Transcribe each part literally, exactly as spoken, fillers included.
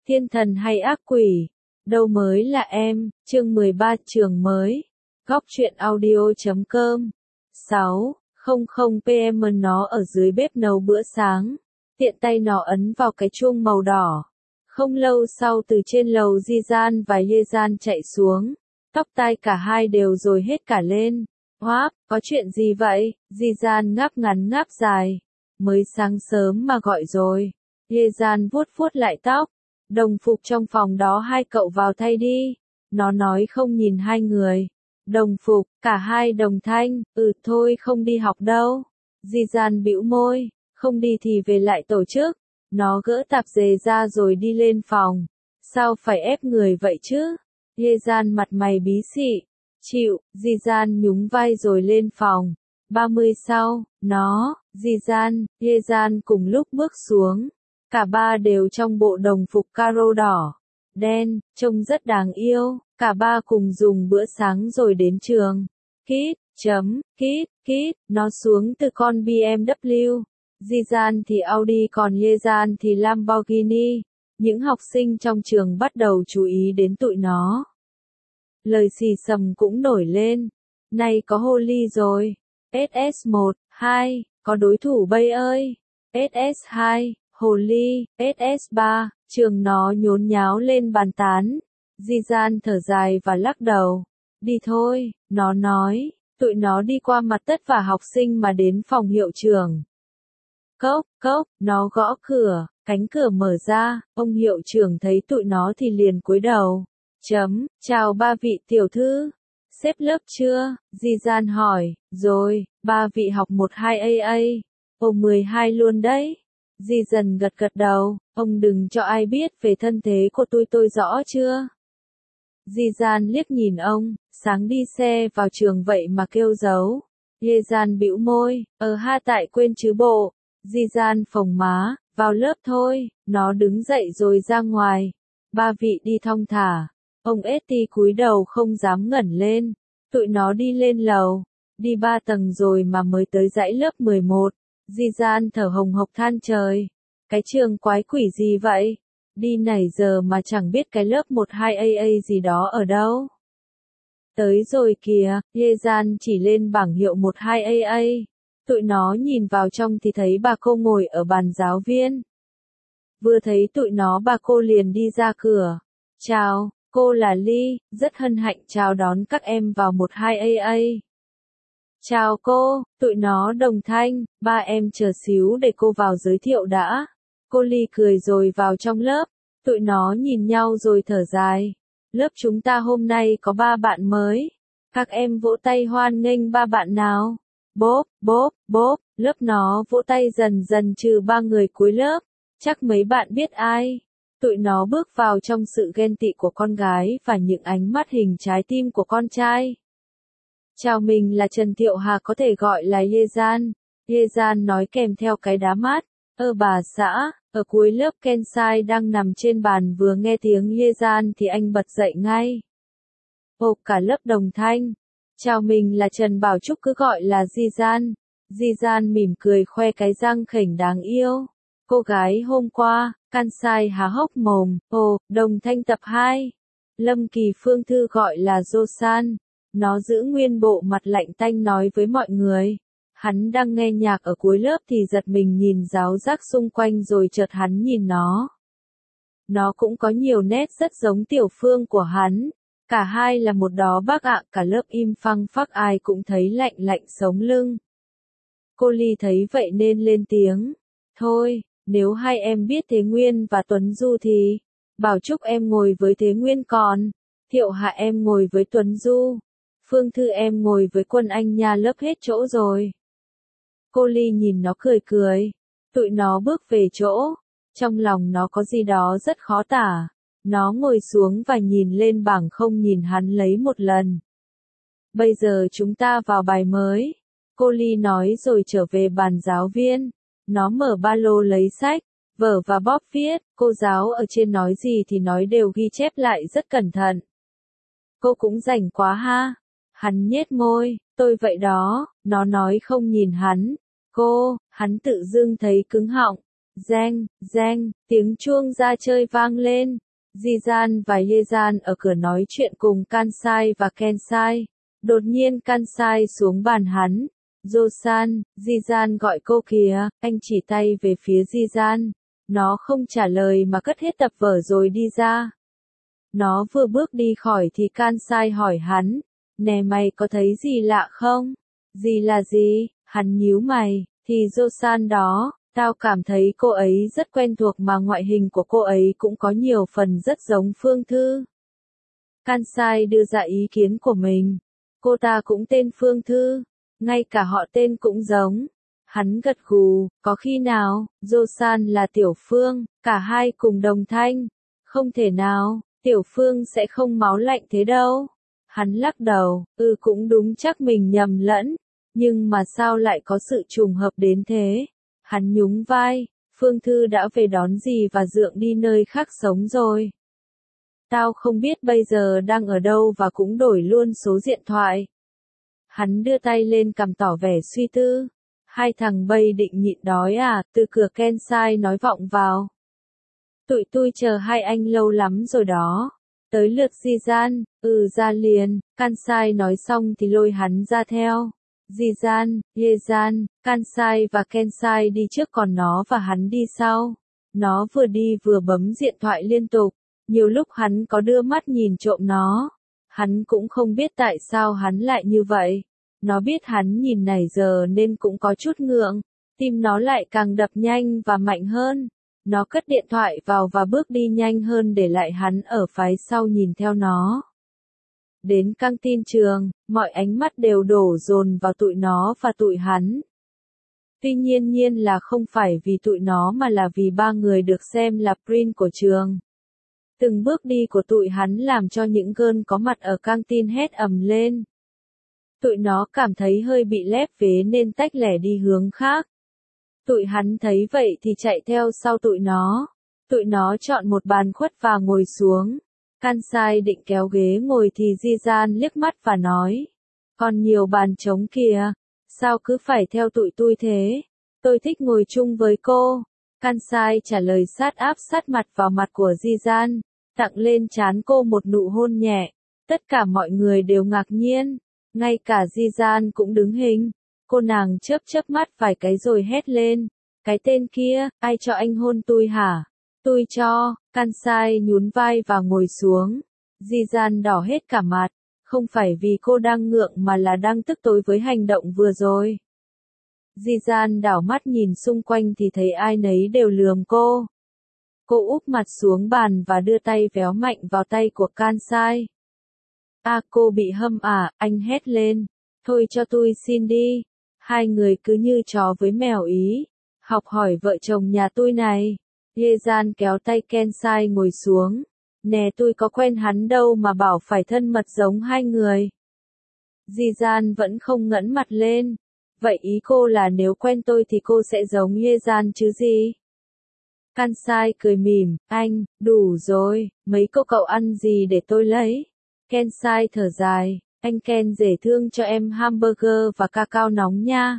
Thiên thần hay ác quỷ? Đâu mới là em, chương mười ba trường mới. Góc truyện audio chấm com. sáu không không p m nó ở dưới bếp nấu bữa sáng. Tiện tay nó ấn vào cái chuông màu đỏ. Không lâu sau từ trên lầu Ji-gian và Ye-gian chạy xuống. Tóc tai cả hai đều rồi hết cả lên. Hoáp, có chuyện gì vậy? Ji-gian ngáp ngắn ngáp dài. Mới sáng sớm mà gọi rồi. Ye-gian vuốt vuốt lại tóc. Đồng phục trong phòng đó hai cậu vào thay đi. Nó nói không nhìn hai người. Đồng phục, cả hai đồng thanh, ừ thôi không đi học đâu. Ji-gian bĩu môi, không đi thì về lại tổ chức. Nó gỡ tạp dề ra rồi đi lên phòng. Sao phải ép người vậy chứ? Ye-gian mặt mày bí xị. Chịu, Ji-gian nhún vai rồi lên phòng. ba mươi sau, nó, Ji-gian, Ye-gian cùng lúc bước xuống. Cả ba đều trong bộ đồng phục caro đỏ, đen, trông rất đáng yêu. Cả ba cùng dùng bữa sáng rồi đến trường. Kít, chấm, kít, kít, nó xuống từ con bê em vê. Ji-gian thì Audi còn Ye-gian thì Lamborghini. Những học sinh trong trường bắt đầu chú ý đến tụi nó. Lời xì xầm cũng nổi lên. Này có Holly rồi. ét ét một, hai, có đối thủ bây ơi. ét ét hai, Holly, ét ét ba, trường nó nhốn nháo lên bàn tán. Ji-gian thở dài và lắc đầu. Đi thôi, nó nói. Tụi nó đi qua mặt tất cả học sinh mà đến phòng hiệu trưởng. Cốc, cốc, nó gõ cửa, cánh cửa mở ra, ông hiệu trưởng thấy tụi nó thì liền cúi đầu. Chấm, chào ba vị tiểu thư. Xếp lớp chưa? Ji-gian hỏi, rồi, ba vị học một hai a a. Ồ mười hai luôn đấy. Ji-dần gật gật đầu, ông đừng cho ai biết về thân thế của tôi tôi rõ chưa? Ji-gian liếc nhìn ông, sáng đi xe vào trường vậy mà kêu giấu. Ye-gian bĩu môi, ờ ha tại quên chứ bộ. Ji-gian phồng má, vào lớp thôi, nó đứng dậy rồi ra ngoài. Ba vị đi thong thả. Ông Eti cúi đầu không dám ngẩng lên. Tụi nó đi lên lầu, đi ba tầng rồi mà mới tới dãy lớp mười một. Ji-gian thở hồng hộc than trời. Cái trường quái quỷ gì vậy? Đi nãy giờ mà chẳng biết cái lớp một hai a a gì đó ở đâu. Tới rồi kìa, Ye-gian chỉ lên bảng hiệu một hai a a. Tụi nó nhìn vào trong thì thấy bà cô ngồi ở bàn giáo viên. Vừa thấy tụi nó bà cô liền đi ra cửa. Chào, cô là Ly, rất hân hạnh chào đón các em vào một hai a a. Chào cô, tụi nó đồng thanh, ba em chờ xíu để cô vào giới thiệu đã. Cô Ly cười rồi vào trong lớp, tụi nó nhìn nhau rồi thở dài. Lớp chúng ta hôm nay có ba bạn mới. Các em vỗ tay hoan nghênh ba bạn nào. Bốp, bốp, bốp, lớp nó vỗ tay dần dần trừ ba người cuối lớp. Chắc mấy bạn biết ai. Tụi nó bước vào trong sự ghen tị của con gái và những ánh mắt hình trái tim của con trai. Chào mình là Trần Thiệu Hà có thể gọi là Ye-gian. Ye-gian nói kèm theo cái đá mát. Ơ bà xã, ở cuối lớp Kensai đang nằm trên bàn vừa nghe tiếng Ye-gian thì anh bật dậy ngay. Ồ cả lớp đồng thanh. Chào mình là Trần Bảo Trúc cứ gọi là Ji-gian. Ji-gian mỉm cười khoe cái răng khểnh đáng yêu. Cô gái hôm qua, Kansai há hốc mồm. Ồ, đồng thanh tập hai. Lâm Kỳ Phương Thư gọi là Jo-san. Nó giữ nguyên bộ mặt lạnh tanh nói với mọi người. Hắn đang nghe nhạc ở cuối lớp thì giật mình nhìn giáo giác xung quanh rồi chợt hắn nhìn nó. Nó cũng có nhiều nét rất giống Tiểu Phương của hắn. Cả hai là một đó bác ạ, cả lớp im phăng phắc ai cũng thấy lạnh lạnh sống lưng. Cô Ly thấy vậy nên lên tiếng. Thôi, nếu hai em biết Thế Nguyên và Tuấn Du thì, Bảo Trúc em ngồi với Thế Nguyên còn, Thiệu Hạ em ngồi với Tuấn Du. Phương Thư em ngồi với Quân Anh nha lớp hết chỗ rồi. Cô Ly nhìn nó cười cười. Tụi nó bước về chỗ. Trong lòng nó có gì đó rất khó tả. Nó ngồi xuống và nhìn lên bảng không nhìn hắn lấy một lần. Bây giờ chúng ta vào bài mới. Cô Ly nói rồi trở về bàn giáo viên. Nó mở ba lô lấy sách, vở và bóp viết. Cô giáo ở trên nói gì thì nói đều ghi chép lại rất cẩn thận. Cô cũng rảnh quá ha. Hắn nhếch môi, tôi vậy đó, nó nói không nhìn hắn. Cô, hắn tự dưng thấy cứng họng. Reng, reng, tiếng chuông ra chơi vang lên. Ji-gian và Ye-gian ở cửa nói chuyện cùng Kansai và Kensai. Đột nhiên Kansai xuống bàn hắn. Jo-san, Ji-gian gọi cô kìa, anh chỉ tay về phía Ji-gian. Nó không trả lời mà cất hết tập vở rồi đi ra. Nó vừa bước đi khỏi thì Kansai hỏi hắn. Nè mày có thấy gì lạ không? Gì là gì? Hắn nhíu mày. Thì Jo-san đó. Tao cảm thấy cô ấy rất quen thuộc mà ngoại hình của cô ấy cũng có nhiều phần rất giống Phương Thư. Kansai đưa ra ý kiến của mình. Cô ta cũng tên Phương Thư. Ngay cả họ tên cũng giống. Hắn gật gù, có khi nào, Jo-san là Tiểu Phương, cả hai cùng đồng thanh. Không thể nào, Tiểu Phương sẽ không máu lạnh thế đâu. Hắn lắc đầu, ừ cũng đúng chắc mình nhầm lẫn. Nhưng mà sao lại có sự trùng hợp đến thế? Hắn nhún vai, Phương Thư đã về đón dì và Dượng đi nơi khác sống rồi. Tao không biết bây giờ đang ở đâu và cũng đổi luôn số điện thoại. Hắn đưa tay lên cằm tỏ vẻ suy tư. Hai thằng bay định nhịn đói à, từ cửa Kensai nói vọng vào. Tụi tôi chờ hai anh lâu lắm rồi đó. Tới lượt Ji-gian, ừ ra liền, Kansai nói xong thì lôi hắn ra theo. Ji-gian, Ye-gian, Kansai và Kensai đi trước còn nó và hắn đi sau. Nó vừa đi vừa bấm điện thoại liên tục. Nhiều lúc hắn có đưa mắt nhìn trộm nó. Hắn cũng không biết tại sao hắn lại như vậy. Nó biết hắn nhìn này giờ nên cũng có chút ngượng. Tim nó lại càng đập nhanh và mạnh hơn. Nó cất điện thoại vào và bước đi nhanh hơn để lại hắn ở phía sau nhìn theo nó. Đến căng tin trường, mọi ánh mắt đều đổ dồn vào tụi nó và tụi hắn. Tuy nhiên nhiên là không phải vì tụi nó mà là vì ba người được xem là prince của trường. Từng bước đi của tụi hắn làm cho những girl có mặt ở căng tin hét ầm lên. Tụi nó cảm thấy hơi bị lép vế nên tách lẻ đi hướng khác. Tụi hắn thấy vậy thì chạy theo sau tụi nó. Tụi nó chọn một bàn khuất và ngồi xuống. Kansai định kéo ghế ngồi thì Ji-gian liếc mắt và nói. Còn nhiều bàn trống kìa. Sao cứ phải theo tụi tôi thế? Tôi thích ngồi chung với cô. Kansai trả lời sát áp sát mặt vào mặt của Ji-gian. Tặng lên trán cô một nụ hôn nhẹ. Tất cả mọi người đều ngạc nhiên. Ngay cả Ji-gian cũng đứng hình. Cô nàng chớp chớp mắt vài cái rồi hét lên. Cái tên kia, ai cho anh hôn tôi hả? Tôi cho. Kansai nhún vai và ngồi xuống. Ji-gian đỏ hết cả mặt. Không phải vì cô đang ngượng mà là đang tức tối với hành động vừa rồi. Ji-gian đảo mắt nhìn xung quanh thì thấy ai nấy đều lườm cô. Cô úp mặt xuống bàn và đưa tay véo mạnh vào tay của Kansai. À cô bị hâm à, anh hét lên. Thôi cho tôi xin đi. Hai người cứ như chó với mèo ý. Học hỏi vợ chồng nhà tôi này. Ye-gian kéo tay Kensai ngồi xuống. Nè tôi có quen hắn đâu mà bảo phải thân mật giống hai người. Ji-gian vẫn không ngẩng mặt lên. Vậy ý cô là nếu quen tôi thì cô sẽ giống Ye-gian chứ gì? Kansai cười mỉm, anh, đủ rồi, mấy cô cậu ăn gì để tôi lấy? Kensai thở dài, anh Ken dễ thương cho em hamburger và cacao nóng nha.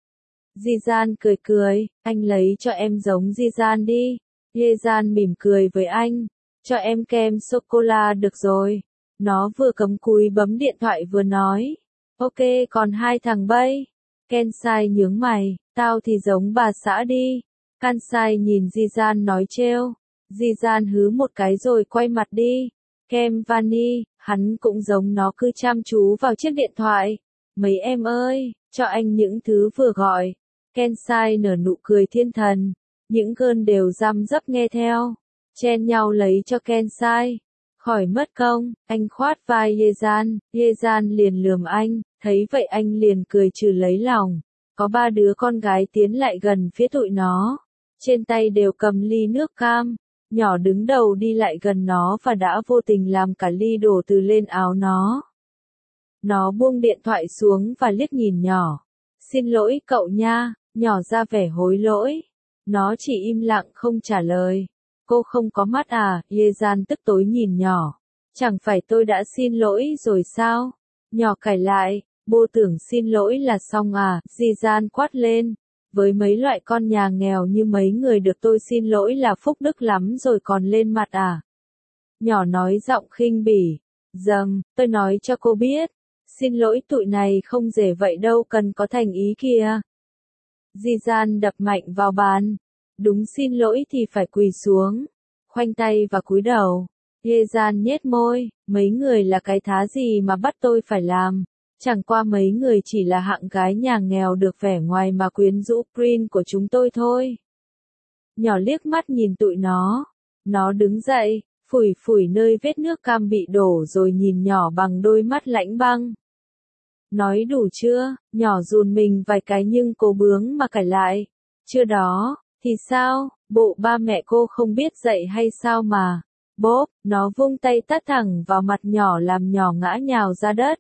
Ji-gian cười cười, anh lấy cho em giống Ji-gian đi. Ye-gian mỉm cười với anh, cho em kem sô-cô-la được rồi. Nó vừa cắm cúi bấm điện thoại vừa nói. Ok còn hai thằng bay. Kensai nhướng mày, tao thì giống bà xã đi. Kansai nhìn Ji-gian nói trêu. Ji-gian hứ một cái rồi quay mặt đi. Kem vani, hắn cũng giống nó cứ chăm chú vào chiếc điện thoại. Mấy em ơi, cho anh những thứ vừa gọi. Kensai nở nụ cười thiên thần. Những girl đều răm rắp nghe theo. Chen nhau lấy cho Kensai. Khỏi mất công, anh khoát vai Ye-gian. Ye-gian liền lườm anh. Thấy vậy anh liền cười trừ lấy lòng. Có ba đứa con gái tiến lại gần phía tụi nó. Trên tay đều cầm ly nước cam. Nhỏ đứng đầu đi lại gần nó và đã vô tình làm cả ly đổ từ lên áo nó. Nó buông điện thoại xuống và liếc nhìn nhỏ. Xin lỗi cậu nha, nhỏ ra vẻ hối lỗi. Nó chỉ im lặng không trả lời. Cô không có mắt à, Ye-gian tức tối nhìn nhỏ. Chẳng phải tôi đã xin lỗi rồi sao? Nhỏ cãi lại, bô tưởng xin lỗi là xong à, Ji-gian quát lên. Với mấy loại con nhà nghèo như mấy người được tôi xin lỗi là phúc đức lắm rồi còn lên mặt à? Nhỏ nói giọng khinh bỉ. Dầm, tôi nói cho cô biết. Xin lỗi tụi này không dễ vậy đâu, cần có thành ý kìa. Di-gian đập mạnh vào bàn. Đúng, xin lỗi thì phải quỳ xuống, khoanh tay và cúi đầu. Ye-gian nhếch môi, mấy người là cái thá gì mà bắt tôi phải làm. Chẳng qua mấy người chỉ là hạng gái nhà nghèo được vẻ ngoài mà quyến rũ prince của chúng tôi thôi. Nhỏ liếc mắt nhìn tụi nó. Nó đứng dậy, phủi phủi nơi vết nước cam bị đổ rồi nhìn nhỏ bằng đôi mắt lãnh băng. Nói đủ chưa? Nhỏ run mình vài cái nhưng cố bướng mà cãi lại. Chưa đó, thì sao? Bộ ba mẹ cô không biết dạy hay sao mà? Bốp, nó vung tay tát thẳng vào mặt nhỏ làm nhỏ ngã nhào ra đất.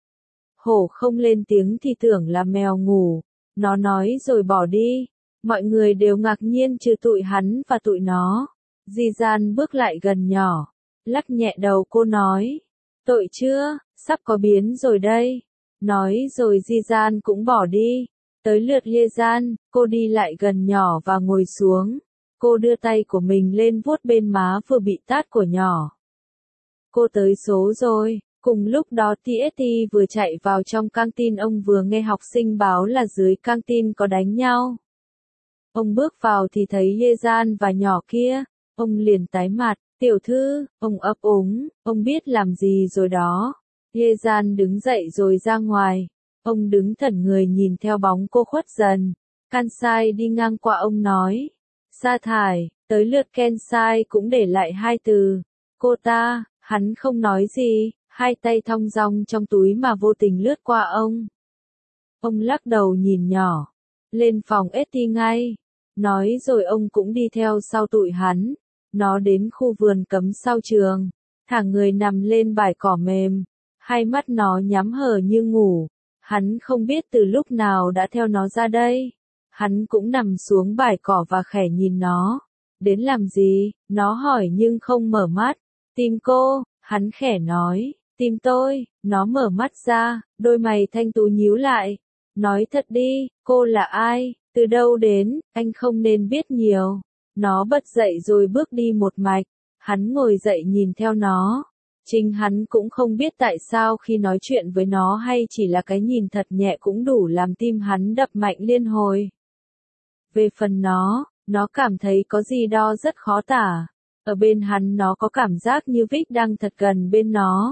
Hổ không lên tiếng thì tưởng là mèo ngủ. Nó nói rồi bỏ đi. Mọi người đều ngạc nhiên trừ tụi hắn và tụi nó. Di-gian bước lại gần nhỏ. Lắc nhẹ đầu cô nói. Tội chưa, sắp có biến rồi đây. Nói rồi Di-gian cũng bỏ đi. Tới lượt Ye-gian, cô đi lại gần nhỏ và ngồi xuống. Cô đưa tay của mình lên vuốt bên má vừa bị tát của nhỏ. Cô tới số rồi. Cùng lúc đó tê ét tê vừa chạy vào trong căng tin, ông vừa nghe học sinh báo là dưới căng tin có đánh nhau. Ông bước vào thì thấy Ye-gian và nhỏ kia. Ông liền tái mặt. Tiểu thư, ông ấp úng, ông biết làm gì rồi đó. Ye-gian đứng dậy rồi ra ngoài. Ông đứng thẫn người nhìn theo bóng cô khuất dần. Kansai đi ngang qua ông nói. Sa thải, tới lượt Kansai cũng để lại hai từ. Cô ta, hắn không nói gì, hai tay thong dong trong túi mà vô tình lướt qua ông. Ông lắc đầu nhìn nhỏ. Lên phòng ét tê ngay. Nói rồi ông cũng đi theo sau tụi hắn. Nó đến khu vườn cấm sau trường. Thả người nằm lên bãi cỏ mềm. Hai mắt nó nhắm hờ như ngủ. Hắn không biết từ lúc nào đã theo nó ra đây. Hắn cũng nằm xuống bãi cỏ và khẽ nhìn nó. Đến làm gì? Nó hỏi nhưng không mở mắt. Tìm cô, hắn khẽ nói. Tìm tôi. Nó mở mắt ra, đôi mày thanh tú nhíu lại. Nói thật đi, cô là ai? Từ đâu đến? Anh không nên biết nhiều. Nó bật dậy rồi bước đi một mạch. Hắn ngồi dậy nhìn theo nó. Chính hắn cũng không biết tại sao khi nói chuyện với nó hay chỉ là cái nhìn thật nhẹ cũng đủ làm tim hắn đập mạnh liên hồi. Về phần nó, nó cảm thấy có gì đó rất khó tả. Ở bên hắn nó có cảm giác như Vic đang thật gần bên nó.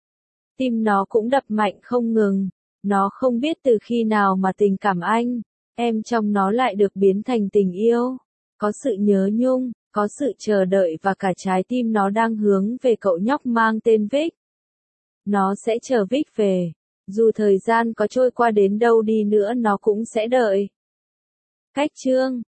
Tim nó cũng đập mạnh không ngừng. Nó không biết từ khi nào mà tình cảm anh, em trong nó lại được biến thành tình yêu. Có sự nhớ nhung, có sự chờ đợi và cả trái tim nó đang hướng về cậu nhóc mang tên Vic. Nó sẽ chờ Vic về. Dù thời gian có trôi qua đến đâu đi nữa nó cũng sẽ đợi. Cách chương